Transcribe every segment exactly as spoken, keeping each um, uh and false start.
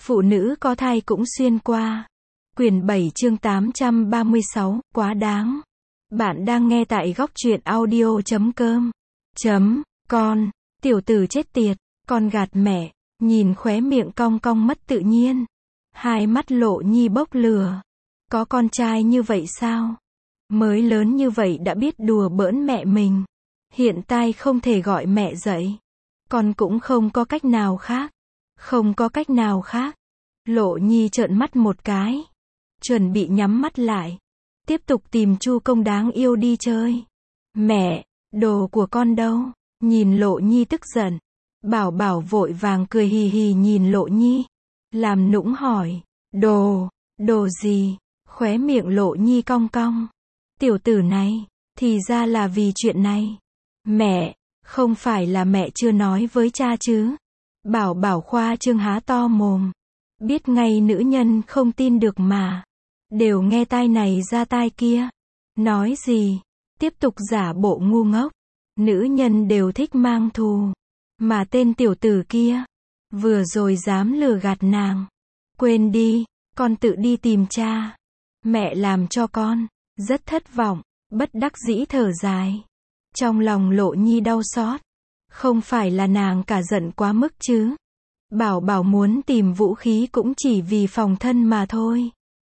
Phụ nữ có thai cũng xuyên qua. Quyển bảy chương tám trăm ba mươi sáu, quá đáng. Bạn đang nghe tại góc truyện audio chấm com. Chấm, con, tiểu tử chết tiệt, con gạt mẹ, nhìn khóe miệng cong cong mất tự nhiên. Hai mắt Lộ Nhi bốc lửa. Có con trai như vậy sao? Mới lớn như vậy đã biết đùa bỡn mẹ mình. Hiện tại không thể gọi mẹ dậy. Con cũng không có cách nào khác. Không có cách nào khác. Lộ Nhi trợn mắt một cái. Chuẩn bị nhắm mắt lại. Tiếp tục tìm Chu Công đáng yêu đi chơi. Mẹ, đồ của con đâu? Nhìn Lộ Nhi tức giận. Bảo Bảo vội vàng cười hì hì nhìn Lộ Nhi. Làm nũng hỏi. Đồ, đồ gì? Khóe miệng Lộ Nhi cong cong. Tiểu tử này, thì ra là vì chuyện này. Mẹ, không phải là mẹ chưa nói với cha chứ? Bảo Bảo khoa trương há to mồm. Biết ngay nữ nhân không tin được mà. Đều nghe tai này ra tai kia. Nói gì? Tiếp tục giả bộ ngu ngốc. Nữ nhân đều thích mang thù. Mà tên tiểu tử kia, vừa rồi dám lừa gạt nàng. Quên đi, con tự đi tìm cha. Mẹ làm cho con. Rất thất vọng, bất đắc dĩ thở dài. Trong lòng Lộ Nhi đau xót. Không phải là nàng cả giận quá mức chứ. Bảo Bảo muốn tìm vũ khí cũng chỉ vì phòng thân mà thôi.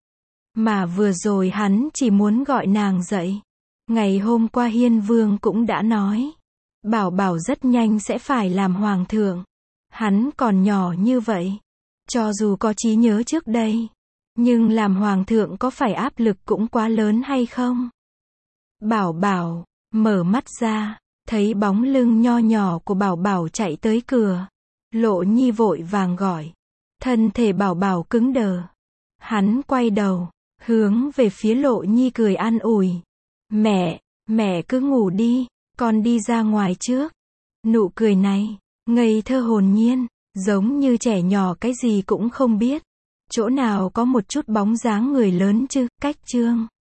Mà vừa rồi hắn chỉ muốn gọi nàng dậy. Ngày hôm qua Hiên Vương cũng đã nói. Bảo Bảo rất nhanh sẽ phải làm hoàng thượng. Hắn còn nhỏ như vậy. Cho dù có trí nhớ trước đây. Nhưng làm hoàng thượng có phải áp lực cũng quá lớn hay không? Bảo Bảo, mở mắt ra. Thấy bóng lưng nho nhỏ của Bảo Bảo chạy tới cửa. Lộ Nhi vội vàng gọi. Thân thể Bảo Bảo cứng đờ. Hắn quay đầu. Hướng về phía Lộ Nhi cười an ủi. Mẹ, mẹ cứ ngủ đi. Con đi ra ngoài trước. Nụ cười này, ngây thơ hồn nhiên. Giống như trẻ nhỏ cái gì cũng không biết. Chỗ nào có một chút bóng dáng người lớn chứ. Cách chương